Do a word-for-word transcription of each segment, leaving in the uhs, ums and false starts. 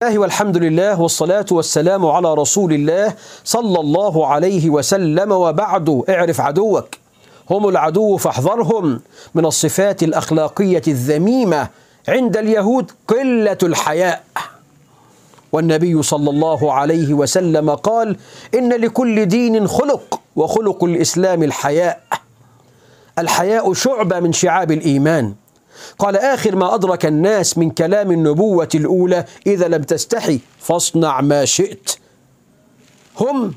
والحمد لله والصلاة والسلام على رسول الله صلى الله عليه وسلم، وبعد. اعرف عدوك، هم العدو فاحذرهم. من الصفات الأخلاقية الذميمة عند اليهود قلة الحياء، والنبي صلى الله عليه وسلم قال: إن لكل دين خلق، وخلق الإسلام الحياء. الحياء شعبة من شعاب الإيمان. قال: آخر ما أدرك الناس من كلام النبوة الأولى: إذا لم تستحي فاصنع ما شئت. هم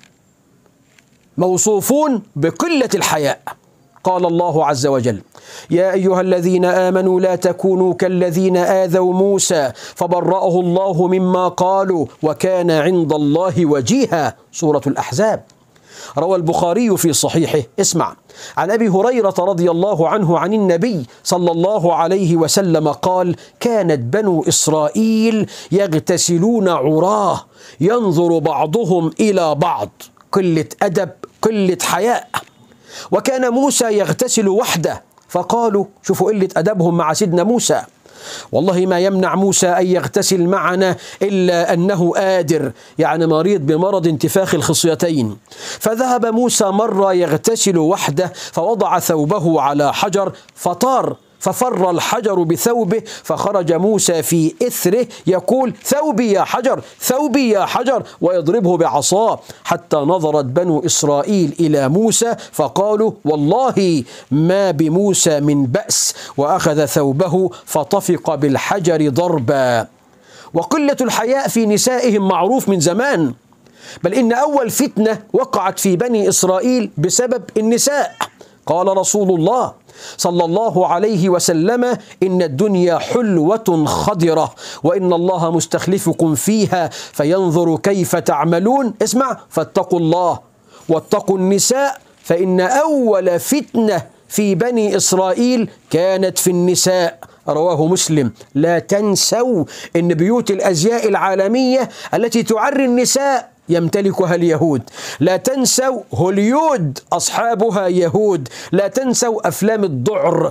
موصوفون بقلة الحياء. قال الله عز وجل: يا أيها الذين آمنوا لا تكونوا كالذين آذوا موسى فبرأه الله مما قالوا وكان عند الله وجيها. سورة الأحزاب. روى البخاري في صحيحه، اسمع، عن أبي هريرة رضي الله عنه عن النبي صلى الله عليه وسلم قال: كانت بنو إسرائيل يغتسلون عراه ينظر بعضهم إلى بعض. قلة أدب، قلة حياء. وكان موسى يغتسل وحده، فقالوا: شوفوا قلة أدبهم مع سيدنا موسى، والله ما يمنع موسى أن يغتسل معنا إلا أنه آدر، يعني مريض بمرض انتفاخ الخصيتين. فذهب موسى مرة يغتسل وحده، فوضع ثوبه على حجر فطار، ففر الحجر بثوبه، فخرج موسى في إثره يقول: ثوبي يا حجر، ثوبي يا حجر، ويضربه بعصاه، حتى نظرت بنو إسرائيل إلى موسى فقالوا: والله ما بموسى من بأس، وأخذ ثوبه فطفق بالحجر ضربا. وقلة الحياء في نسائهم معروف من زمان، بل إن أول فتنة وقعت في بني إسرائيل بسبب النساء. قال رسول الله صلى الله عليه وسلم: إن الدنيا حلوة خضرة، وإن الله مستخلفكم فيها فينظر كيف تعملون. اسمع: فاتقوا الله واتقوا النساء، فإن أول فتنة في بني إسرائيل كانت في النساء. رواه مسلم. لا تنسوا أن بيوت الأزياء العالمية التي تعري النساء يمتلكها اليهود. لا تنسوا هوليود أصحابها يهود. لا تنسوا أفلام الذعر،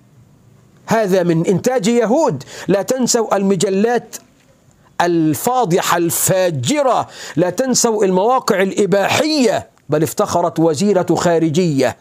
هذا من إنتاج يهود. لا تنسوا المجلات الفاضحة الفاجرة. لا تنسوا المواقع الإباحية. بل افتخرت وزيرة خارجية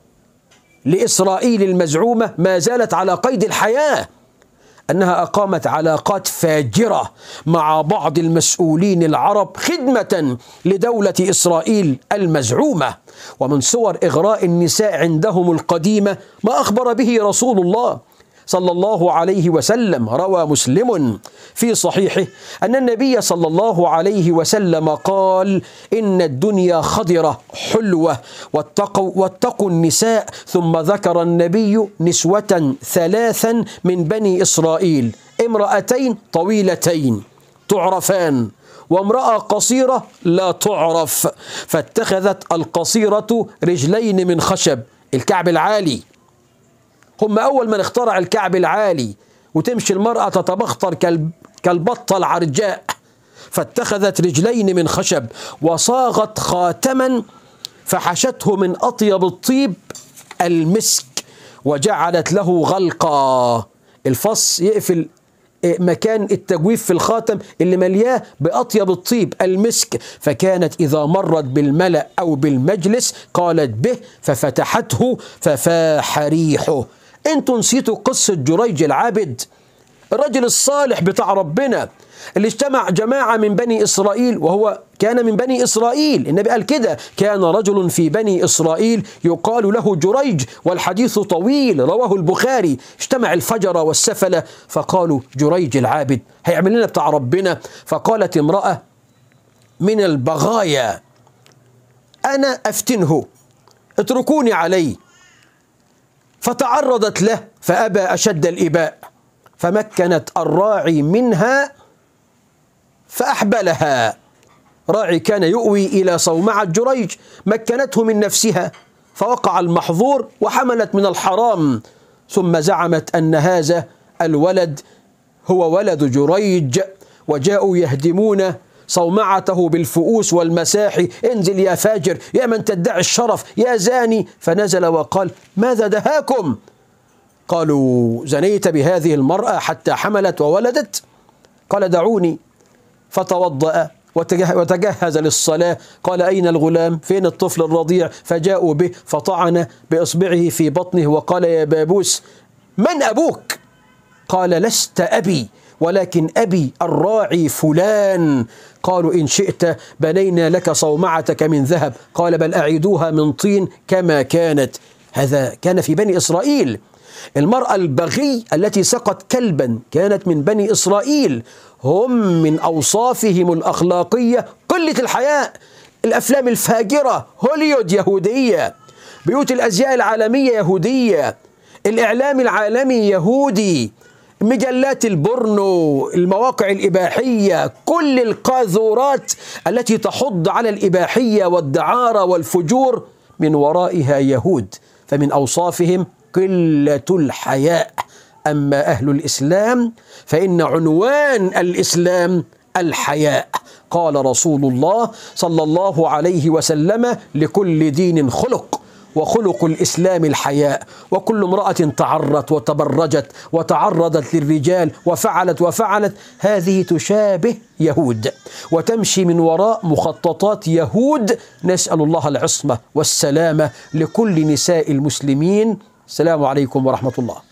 لإسرائيل المزعومة ما زالت على قيد الحياة أنها أقامت علاقات فاجرة مع بعض المسؤولين العرب خدمة لدولة إسرائيل المزعومة. ومن صور إغراء النساء عندهم القديمة ما أخبر به رسول الله صلى الله عليه وسلم. روى مسلم في صحيحه أن النبي صلى الله عليه وسلم قال: إن الدنيا خضرة حلوة، واتقوا, واتقوا النساء. ثم ذكر النبي نسوة ثلاثا من بني إسرائيل: امرأتين طويلتين تعرفان، وامرأة قصيرة لا تعرف، فاتخذت القصيرة رجلين من خشب، الكعب العالي. هم أول من اخترع الكعب العالي، وتمشي المرأة تتبختر كالبطة العرجاء. فاتخذت رجلين من خشب، وصاغت خاتما فحشته من أطيب الطيب المسك، وجعلت له غلقا، الفص يقفل مكان التجويف في الخاتم اللي ملياه بأطيب الطيب المسك. فكانت إذا مرت بالملأ أو بالمجلس قالت به، ففتحته ففاح ريحه. انتوا نسيتوا قصة جريج العابد، الرجل الصالح بتاع ربنا اللي اجتمع جماعة من بني إسرائيل، وهو كان من بني إسرائيل. النبي قال كده: كان رجل في بني إسرائيل يقال له جريج، والحديث طويل، رواه البخاري. اجتمع الفجر والسفلة فقالوا: جريج العابد هيعمل لنا بتاع ربنا. فقالت امرأة من البغايا: أنا أفتنه، اتركوني عليه. فتعرضت له فأبى أشد الإباء، فمكنت الراعي منها فأحبلها. راعي كان يؤوي إلى صومعة جريج، مكنته من نفسها، فوقع المحظور وحملت من الحرام. ثم زعمت أن هذا الولد هو ولد جريج، وجاءوا يهدمون صومعته بالفؤوس والمساحي: انزل يا فاجر، يا من تدعي الشرف، يا زاني. فنزل وقال: ماذا دهاكم؟ قالوا: زنيت بهذه المرأة حتى حملت وولدت. قال: دعوني فتوضأ وتجهز للصلاة. قال: أين الغلام؟ فين الطفل الرضيع؟ فجاءوا به فطعن بإصبعه في بطنه وقال: يا بابوس من أبوك؟ قال: لست أبي ولكن أبي الراعي فلان. قالوا: إن شئت بنينا لك صومعتك من ذهب. قال: بل أعيدوها من طين كما كانت. هذا كان في بني إسرائيل. المرأة البغي التي سقت كلبا كانت من بني إسرائيل. هم من أوصافهم الأخلاقية قلة الحياء. الأفلام الفاجرة هوليود يهودية، بيوت الأزياء العالمية يهودية، الإعلام العالمي يهودي، مجلات البورنو، المواقع الإباحية، كل القاذورات التي تحض على الإباحية والدعارة والفجور من ورائها يهود. فمن أوصافهم قلة الحياء. أما أهل الإسلام فإن عنوان الإسلام الحياء. قال رسول الله صلى الله عليه وسلم: لكل دين خلق، وخلق الإسلام الحياء. وكل امرأة تعرت وتبرجت وتعرضت للرجال وفعلت وفعلت هذه تشابه يهود وتمشي من وراء مخططات يهود. نسأل الله العصمة والسلامة لكل نساء المسلمين. السلام عليكم ورحمة الله.